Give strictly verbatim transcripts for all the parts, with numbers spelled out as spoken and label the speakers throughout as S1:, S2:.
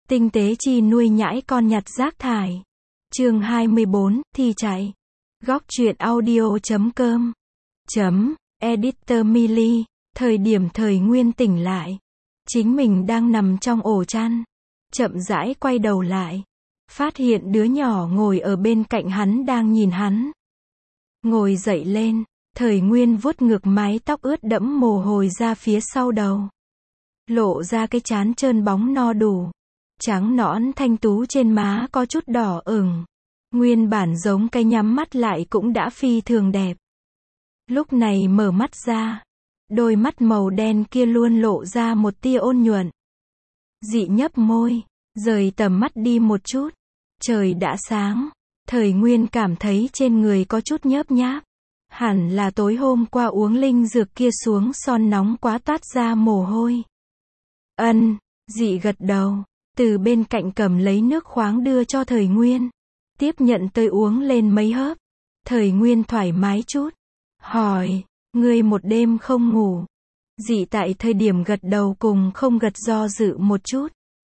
S1: Tinh tế chi nuôi nhãi con nhặt rác thải. Chương hai mươi bốn, thi chạy. Góc truyện audio chấm com. Chấm, editor Millie. Thời điểm Thời Nguyên tỉnh lại. Chính mình đang nằm trong ổ chăn. Chậm rãi quay đầu lại. Phát hiện đứa nhỏ ngồi ở bên cạnh hắn đang nhìn hắn. Ngồi dậy lên. Thời Nguyên vuốt ngược mái tóc ướt đẫm mồ hôi ra phía sau đầu. Lộ ra cái trán trơn bóng no đủ. Trắng nõn thanh tú trên má có chút đỏ ửng. Nguyên bản giống cái nhắm mắt lại cũng đã phi thường đẹp. Lúc này mở mắt ra. Đôi mắt màu đen kia luôn lộ ra một tia ôn nhuận. Dị nhấp môi. Rời tầm mắt đi một chút. Trời đã sáng. Thời Nguyên cảm thấy trên người có chút nhớp nháp. Hẳn là tối hôm qua uống linh dược kia xuống son nóng quá toát ra mồ hôi. Ân, dị gật đầu. Từ bên cạnh cầm lấy nước khoáng đưa cho Thời Nguyên. Tiếp nhận tới uống lên mấy hớp. Thời Nguyên thoải mái chút. Hỏi, ngươi một đêm không ngủ. Dị tại thời điểm gật đầu cùng không gật do dự một chút.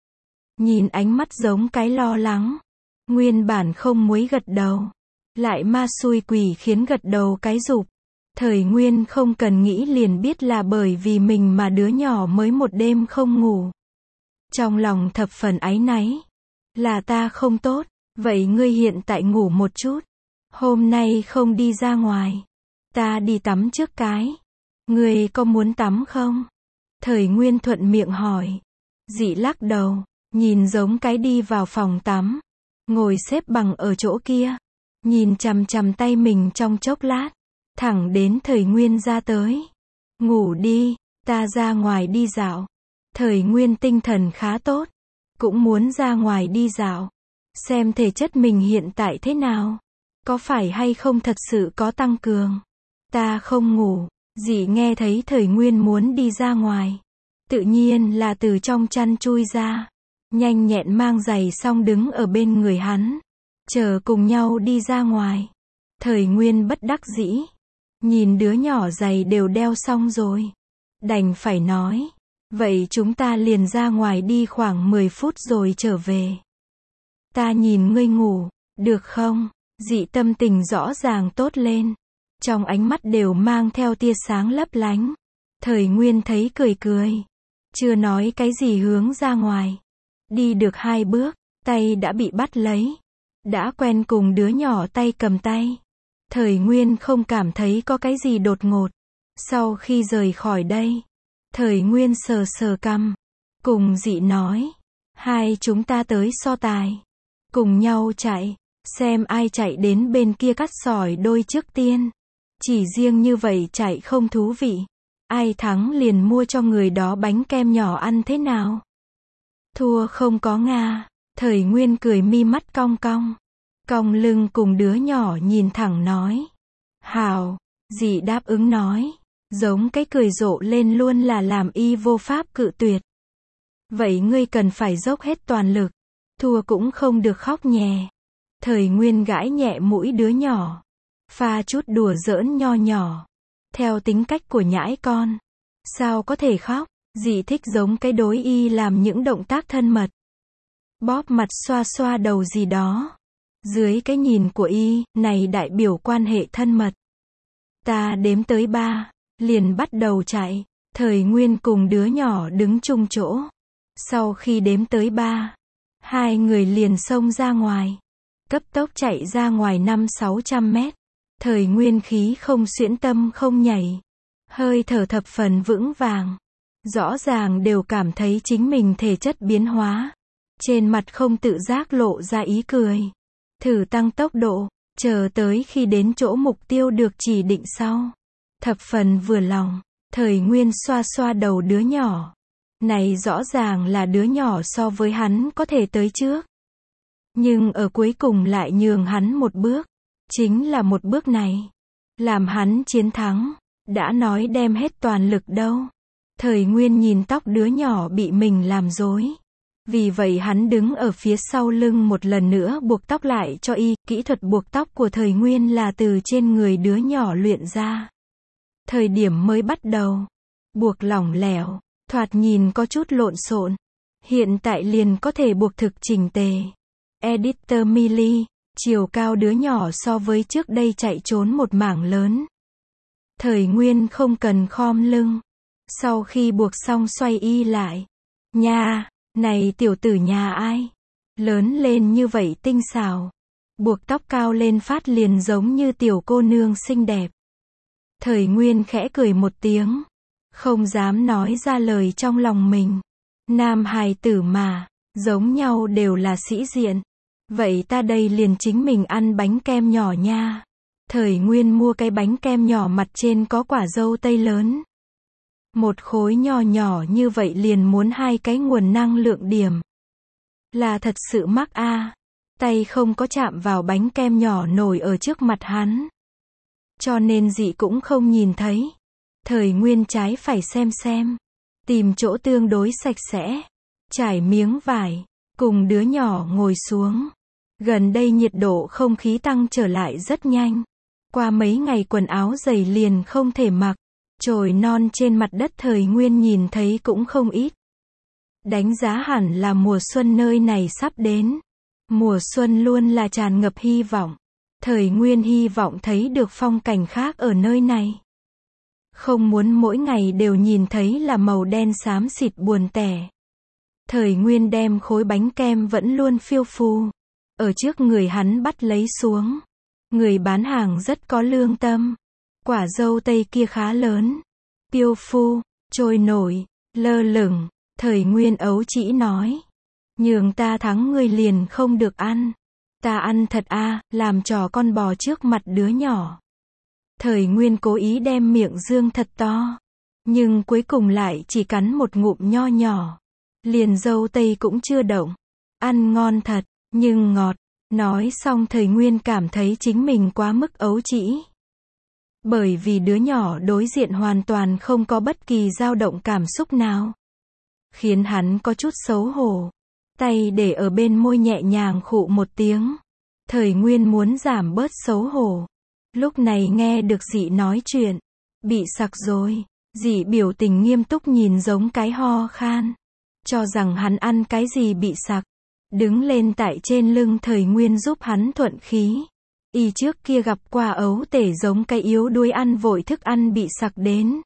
S1: Nhìn ánh mắt giống cái lo lắng. Nguyên bản không muốn gật đầu. Lại ma xui quỷ khiến gật đầu cái rụp. Thời Nguyên không cần nghĩ liền biết là bởi vì mình mà đứa nhỏ mới một đêm không ngủ. Trong lòng thập phần áy náy. Là ta không tốt, vậy ngươi hiện tại ngủ một chút. Hôm nay không đi ra ngoài. Ta đi tắm trước cái. Ngươi có muốn tắm không? Thời Nguyên thuận miệng hỏi. Dị lắc đầu, nhìn giống cái đi vào phòng tắm. Ngồi xếp bằng ở chỗ kia. Nhìn chằm chằm tay mình trong chốc lát. Thẳng đến Thời Nguyên ra tới. Ngủ đi, ta ra ngoài đi dạo. Thời Nguyên tinh thần khá tốt. Cũng muốn ra ngoài đi dạo. Xem thể chất mình hiện tại thế nào. Có phải hay không thật sự có tăng cường. Ta không ngủ. Dị nghe thấy Thời Nguyên muốn đi ra ngoài. Tự nhiên là từ trong chăn chui ra. Nhanh nhẹn mang giày xong đứng ở bên người hắn. Chờ cùng nhau đi ra ngoài. Thời Nguyên bất đắc dĩ. Nhìn đứa nhỏ giày đều đeo xong rồi. Đành phải nói. Vậy chúng ta liền ra ngoài đi khoảng mười phút rồi trở về. Ta nhìn ngươi ngủ, được không? Dị tâm tình rõ ràng tốt lên. Trong ánh mắt đều mang theo tia sáng lấp lánh. Thời Nguyên thấy cười cười. Chưa nói cái gì hướng ra ngoài. Đi được hai bước, tay đã bị bắt lấy. Đã quen cùng đứa nhỏ tay cầm tay. Thời Nguyên không cảm thấy có cái gì đột ngột. Sau khi rời khỏi đây. Thời Nguyên sờ sờ cằm. Cùng dị nói. Hai chúng ta tới so tài. Cùng nhau chạy. Xem ai chạy đến bên kia cắt sỏi đôi trước tiên. Chỉ riêng như vậy chạy không thú vị. Ai thắng liền mua cho người đó bánh kem nhỏ ăn thế nào. Thua không có Nga. Thời Nguyên cười mi mắt cong cong. Cong lưng cùng đứa nhỏ nhìn thẳng nói. Hào. Dị đáp ứng nói. Giống cái cười rộ lên luôn là làm y vô pháp cự tuyệt. Vậy ngươi cần phải dốc hết toàn lực. Thua cũng không được khóc nhè. Thời Nguyên gãi nhẹ mũi đứa nhỏ. Pha chút đùa giỡn nho nhỏ. Theo tính cách của nhãi con. Sao có thể khóc. Dị thích giống cái đối y làm những động tác thân mật. Bóp mặt xoa xoa đầu gì đó. Dưới cái nhìn của y, này đại biểu quan hệ thân mật. Ta đếm tới ba. Liền bắt đầu chạy. Thời Nguyên cùng đứa nhỏ đứng chung chỗ. Sau khi đếm tới ba. Hai người liền xông ra ngoài. Cấp tốc chạy ra ngoài năm sáu trăm mét. Thời Nguyên khí không xuyễn tâm không nhảy. Hơi thở thập phần vững vàng. Rõ ràng đều cảm thấy chính mình thể chất biến hóa. Trên mặt không tự giác lộ ra ý cười. Thử tăng tốc độ. Chờ tới khi đến chỗ mục tiêu được chỉ định sau. Thập phần vừa lòng. Thời Nguyên xoa xoa đầu đứa nhỏ. Này rõ ràng là đứa nhỏ so với hắn có thể tới trước. Nhưng ở cuối cùng lại nhường hắn một bước. Chính là một bước này. Làm hắn chiến thắng. Đã nói đem hết toàn lực đâu. Thời Nguyên nhìn tóc đứa nhỏ bị mình làm rối. Vì vậy hắn đứng ở phía sau lưng một lần nữa buộc tóc lại cho y. Kỹ thuật buộc tóc của Thời Nguyên là từ trên người đứa nhỏ luyện ra. Thời điểm mới bắt đầu. Buộc lỏng lẻo. Thoạt nhìn có chút lộn xộn. Hiện tại liền có thể buộc thực chỉnh tề. Editor Millie, chiều cao đứa nhỏ so với trước đây chạy trốn một mảng lớn. Thời Nguyên không cần khom lưng. Sau khi buộc xong xoay y lại. Nha, này tiểu tử nhà ai? Lớn lên như vậy tinh xảo. Buộc tóc cao lên phát liền giống như tiểu cô nương xinh đẹp. Thời Nguyên khẽ cười một tiếng. Không dám nói ra lời trong lòng mình. Nam hài tử mà, giống nhau đều là sĩ diện. Vậy ta đây liền chính mình ăn bánh kem nhỏ nha. Thời Nguyên mua cái bánh kem nhỏ mặt trên có quả dâu tây lớn. Một khối nhỏ nhỏ như vậy liền muốn hai cái nguồn năng lượng điểm. Là thật sự mắc a. À. Tay không có chạm vào bánh kem nhỏ nổi ở trước mặt hắn. Cho nên dị cũng không nhìn thấy. Thời Nguyên trái phải xem xem. Tìm chỗ tương đối sạch sẽ. Trải miếng vải. Cùng đứa nhỏ ngồi xuống. Gần đây nhiệt độ không khí tăng trở lại rất nhanh. Qua mấy ngày quần áo dày liền không thể mặc. Chồi non trên mặt đất Thời Nguyên nhìn thấy cũng không ít. Đánh giá hẳn là mùa xuân nơi này sắp đến. Mùa xuân luôn là tràn ngập hy vọng. Thời Nguyên hy vọng thấy được phong cảnh khác ở nơi này. Không muốn mỗi ngày đều nhìn thấy là màu đen xám xịt buồn tẻ. Thời Nguyên đem khối bánh kem vẫn luôn phiêu phù. Ở trước người hắn bắt lấy xuống. Người bán hàng rất có lương tâm. Quả dâu tây kia khá lớn. Phiêu phù, trôi nổi, lơ lửng. Thời Nguyên ấu trĩ nói. Nhường ta thắng ngươi liền không được ăn. Ta ăn thật a, à, làm trò con bò trước mặt đứa nhỏ. Thời Nguyên cố ý đem miệng dương thật to. Nhưng cuối cùng lại chỉ cắn một ngụm nho nhỏ. Liền dâu tây cũng chưa động. Ăn ngon thật, nhưng ngọt. Nói xong Thời Nguyên cảm thấy chính mình quá mức ấu trĩ. Bởi vì đứa nhỏ đối diện hoàn toàn không có bất kỳ dao động cảm xúc nào. Khiến hắn có chút xấu hổ. Tay để ở bên môi nhẹ nhàng khụ một tiếng. Thời Nguyên muốn giảm bớt xấu hổ. Lúc này nghe được dị nói chuyện. Bị sặc rồi. Dị biểu tình nghiêm túc nhìn giống cái ho khan. Cho rằng hắn ăn cái gì bị sặc. Đứng lên tại trên lưng Thời Nguyên giúp hắn thuận khí. Y trước kia gặp qua ấu tể giống cái yếu đuối ăn vội thức ăn bị sặc đến.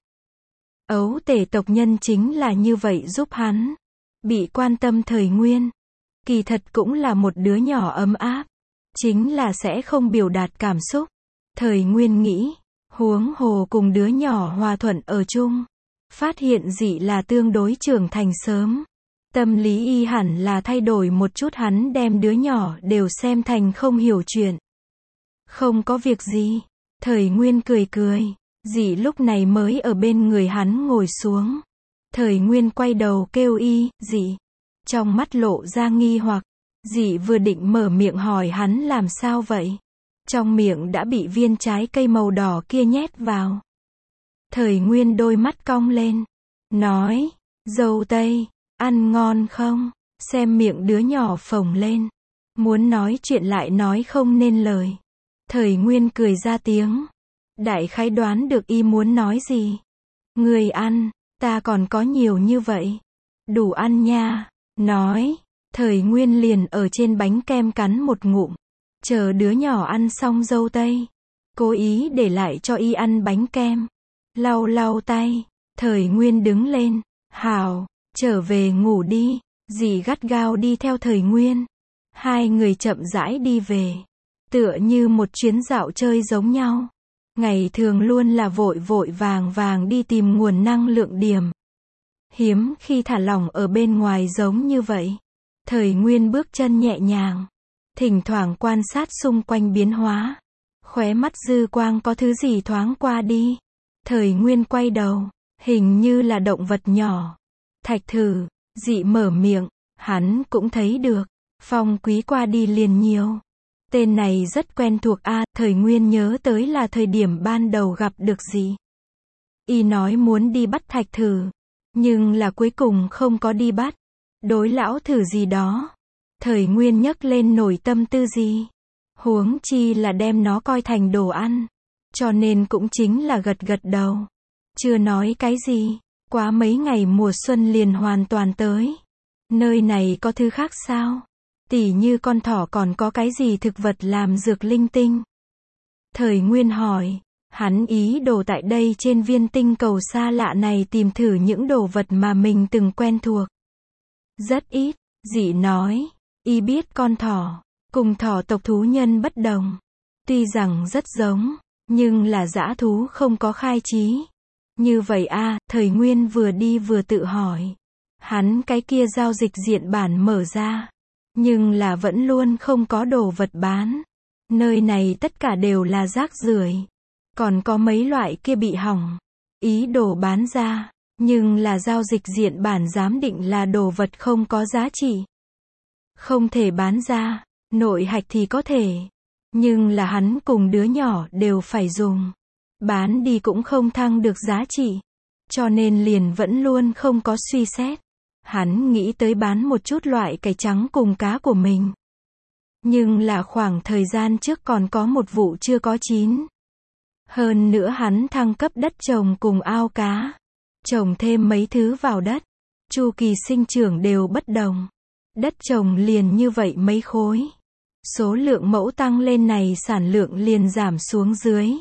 S1: Ấu tể tộc nhân chính là như vậy giúp hắn. Bị quan tâm Thời Nguyên. Kỳ thật cũng là một đứa nhỏ ấm áp. Chính là sẽ không biểu đạt cảm xúc. Thời Nguyên nghĩ. Huống hồ cùng đứa nhỏ hòa thuận ở chung. Phát hiện dị là tương đối trưởng thành sớm. Tâm lý y hẳn là thay đổi một chút, hắn đem đứa nhỏ đều xem thành không hiểu chuyện. Không có việc gì. Thời Nguyên cười cười. Dị lúc này mới ở bên người hắn ngồi xuống. Thời Nguyên quay đầu kêu y, dị. Trong mắt lộ ra nghi hoặc. Dị vừa định mở miệng hỏi hắn làm sao vậy. Trong miệng đã bị viên trái cây màu đỏ kia nhét vào. Thời Nguyên đôi mắt cong lên. Nói, dâu tây, ăn ngon không? Xem miệng đứa nhỏ phồng lên. Muốn nói chuyện lại nói không nên lời. Thời Nguyên cười ra tiếng. Đại khái đoán được y muốn nói gì. Người ăn, ta còn có nhiều như vậy. Đủ ăn nha. Nói, Thời Nguyên liền ở trên bánh kem cắn một ngụm. Chờ đứa nhỏ ăn xong dâu tây. Cố ý để lại cho y ăn bánh kem. Lau lau tay. Thời Nguyên đứng lên. Hào, trở về ngủ đi. Dì gắt gao đi theo Thời Nguyên. Hai người chậm rãi đi về. Tựa như một chuyến dạo chơi giống nhau. Ngày thường luôn là vội vội vàng vàng đi tìm nguồn năng lượng điểm. Hiếm khi thả lỏng ở bên ngoài giống như vậy. Thời Nguyên bước chân nhẹ nhàng. Thỉnh thoảng quan sát xung quanh biến hóa. Khóe mắt dư quang có thứ gì thoáng qua đi. Thời Nguyên quay đầu. Hình như là động vật nhỏ. Thạch thử. Dị mở miệng. Hắn cũng thấy được. Phong Quý qua đi liền nhiều. Tên này rất quen thuộc a. À, Thời Nguyên nhớ tới là thời điểm ban đầu gặp được dị. Y nói muốn đi bắt thạch thử. Nhưng là cuối cùng không có đi bắt. Đối lão thử gì đó. Thời Nguyên nhấc lên nổi tâm tư gì. Huống chi là đem nó coi thành đồ ăn. Cho nên cũng chính là gật gật đầu. Chưa nói cái gì. Quá mấy ngày mùa xuân liền hoàn toàn tới. Nơi này có thứ khác sao? Tỉ như con thỏ còn có cái gì thực vật làm dược linh tinh? Thời Nguyên hỏi, hắn ý đồ tại đây trên viên tinh cầu xa lạ này tìm thử những đồ vật mà mình từng quen thuộc. Rất ít, Dị nói, y biết con thỏ, cùng thỏ tộc thú nhân bất đồng. Tuy rằng rất giống, nhưng là dã thú không có khai trí. Như vậy a, Thời Nguyên vừa đi vừa tự hỏi. Hắn cái kia giao dịch diện bản mở ra, nhưng là vẫn luôn không có đồ vật bán. Nơi này tất cả đều là rác rưởi. Còn có mấy loại kia bị hỏng. Ý đồ bán ra, nhưng là giao dịch diện bản giám định là đồ vật không có giá trị. Không thể bán ra, nội hạch thì có thể. Nhưng là hắn cùng đứa nhỏ đều phải dùng. Bán đi cũng không thăng được giá trị. Cho nên liền vẫn luôn không có suy xét. Hắn nghĩ tới bán một chút loại cải trắng cùng cá của mình. Nhưng là khoảng thời gian trước còn có một vụ chưa có chín. Hơn nữa hắn thăng cấp đất trồng cùng ao cá. Trồng thêm mấy thứ vào đất. Chu kỳ sinh trưởng đều bất đồng. Đất trồng liền như vậy mấy khối. Số lượng mẫu tăng lên này sản lượng liền giảm xuống dưới.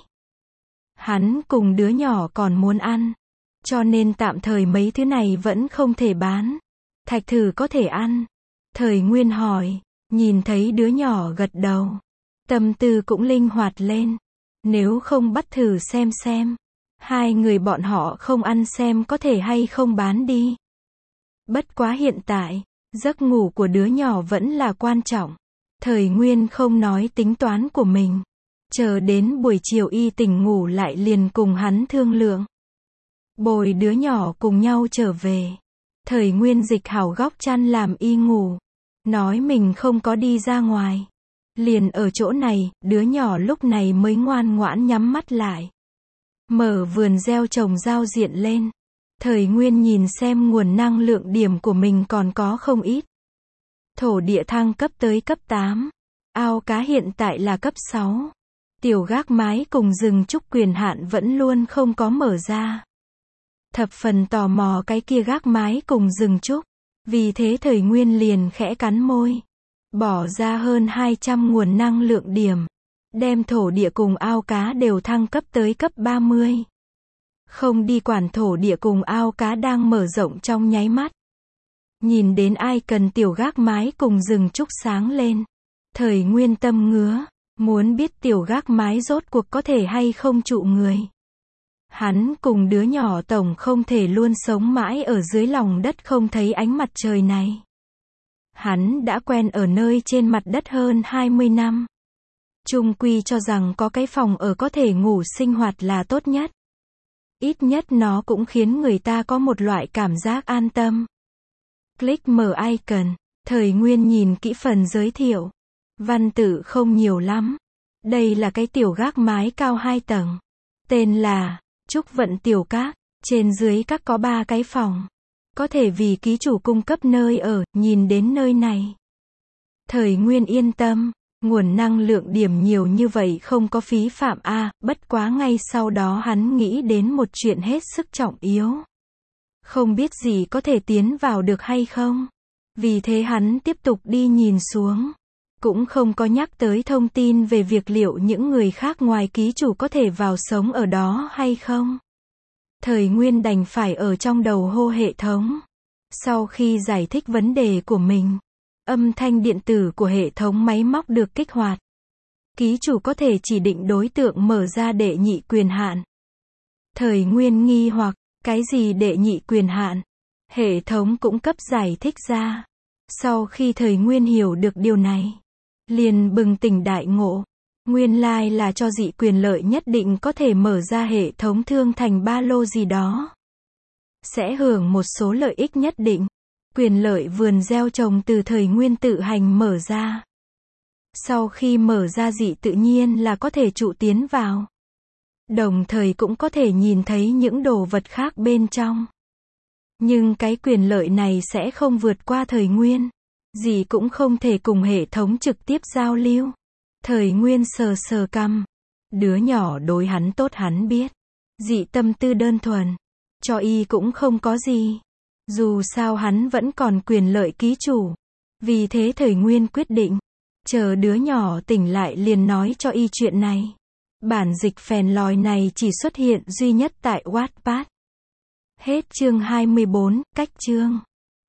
S1: Hắn cùng đứa nhỏ còn muốn ăn. Cho nên tạm thời mấy thứ này vẫn không thể bán. Thạch thử có thể ăn. Thời Nguyên hỏi. Nhìn thấy đứa nhỏ gật đầu. Tâm tư cũng linh hoạt lên. Nếu không bắt thử xem xem. Hai người bọn họ không ăn xem có thể hay không bán đi. Bất quá hiện tại, giấc ngủ của đứa nhỏ vẫn là quan trọng. Thời Nguyên không nói tính toán của mình. Chờ đến buổi chiều y tỉnh ngủ lại liền cùng hắn thương lượng. Bồi đứa nhỏ cùng nhau trở về. Thời Nguyên dịch hảo góc chăn làm y ngủ. Nói mình không có đi ra ngoài. Liền ở chỗ này, đứa nhỏ lúc này mới ngoan ngoãn nhắm mắt lại. Mở vườn gieo trồng giao diện lên. Thời Nguyên nhìn xem nguồn năng lượng điểm của mình còn có không ít. Thổ địa thăng cấp tới cấp tám. Ao cá hiện tại là cấp sáu. Tiểu gác mái cùng rừng trúc quyền hạn vẫn luôn không có mở ra. Thập phần tò mò cái kia gác mái cùng rừng trúc. Vì thế Thời Nguyên liền khẽ cắn môi. Bỏ ra hơn hai trăm nguồn năng lượng điểm. Đem thổ địa cùng ao cá đều thăng cấp tới cấp ba mươi. Không đi quản thổ địa cùng ao cá đang mở rộng trong nháy mắt. Nhìn đến ai cần tiểu gác mái cùng rừng trúc sáng lên. Thời Nguyên tâm ngứa. Muốn biết tiểu gác mái rốt cuộc có thể hay không trụ người. Hắn cùng đứa nhỏ tổng không thể luôn sống mãi ở dưới lòng đất không thấy ánh mặt trời này. Hắn đã quen ở nơi trên mặt đất hơn hai mươi năm. Chung quy cho rằng có cái phòng ở có thể ngủ sinh hoạt là tốt nhất. Ít nhất nó cũng khiến người ta có một loại cảm giác an tâm. Click mở icon. Thời Nguyên nhìn kỹ phần giới thiệu. Văn tự không nhiều lắm. Đây là cái tiểu gác mái cao hai tầng. Tên là Trúc Vận Tiểu Các. Trên dưới các có ba cái phòng. Có thể vì ký chủ cung cấp nơi ở, nhìn đến nơi này. Thời Nguyên yên tâm. Nguồn năng lượng điểm nhiều như vậy không có phí phạm a, à, bất quá ngay sau đó hắn nghĩ đến một chuyện hết sức trọng yếu. Không biết gì có thể tiến vào được hay không. Vì thế hắn tiếp tục đi nhìn xuống. Cũng không có nhắc tới thông tin về việc liệu những người khác ngoài ký chủ có thể vào sống ở đó hay không. Thời Nguyên đành phải ở trong đầu hô hệ thống. Sau khi giải thích vấn đề của mình, âm thanh điện tử của hệ thống máy móc được kích hoạt. Ký chủ có thể chỉ định đối tượng mở ra đệ nhị quyền hạn. Thời Nguyên nghi hoặc, cái gì đệ nhị quyền hạn? Hệ thống cũng cấp giải thích ra. Sau khi Thời Nguyên hiểu được điều này, liền bừng tỉnh đại ngộ. Nguyên lai là cho dị quyền lợi nhất định có thể mở ra hệ thống thương thành ba lô gì đó. Sẽ hưởng một số lợi ích nhất định. Quyền lợi vườn gieo trồng từ Thời Nguyên tự hành mở ra. Sau khi mở ra dị tự nhiên là có thể trụ tiến vào. Đồng thời cũng có thể nhìn thấy những đồ vật khác bên trong. Nhưng cái quyền lợi này sẽ không vượt qua Thời Nguyên. Dị cũng không thể cùng hệ thống trực tiếp giao lưu. Thời Nguyên sờ sờ cằm. Đứa nhỏ đối hắn tốt hắn biết. Dị tâm tư đơn thuần. Cho y cũng không có gì. Dù sao hắn vẫn còn quyền lợi ký chủ. Vì thế Thời Nguyên quyết định, chờ đứa nhỏ tỉnh lại liền nói cho y chuyện này. Bản dịch phèn lòi này chỉ xuất hiện duy nhất tại Wattpad. Hết chương hai mươi bốn, cách chương.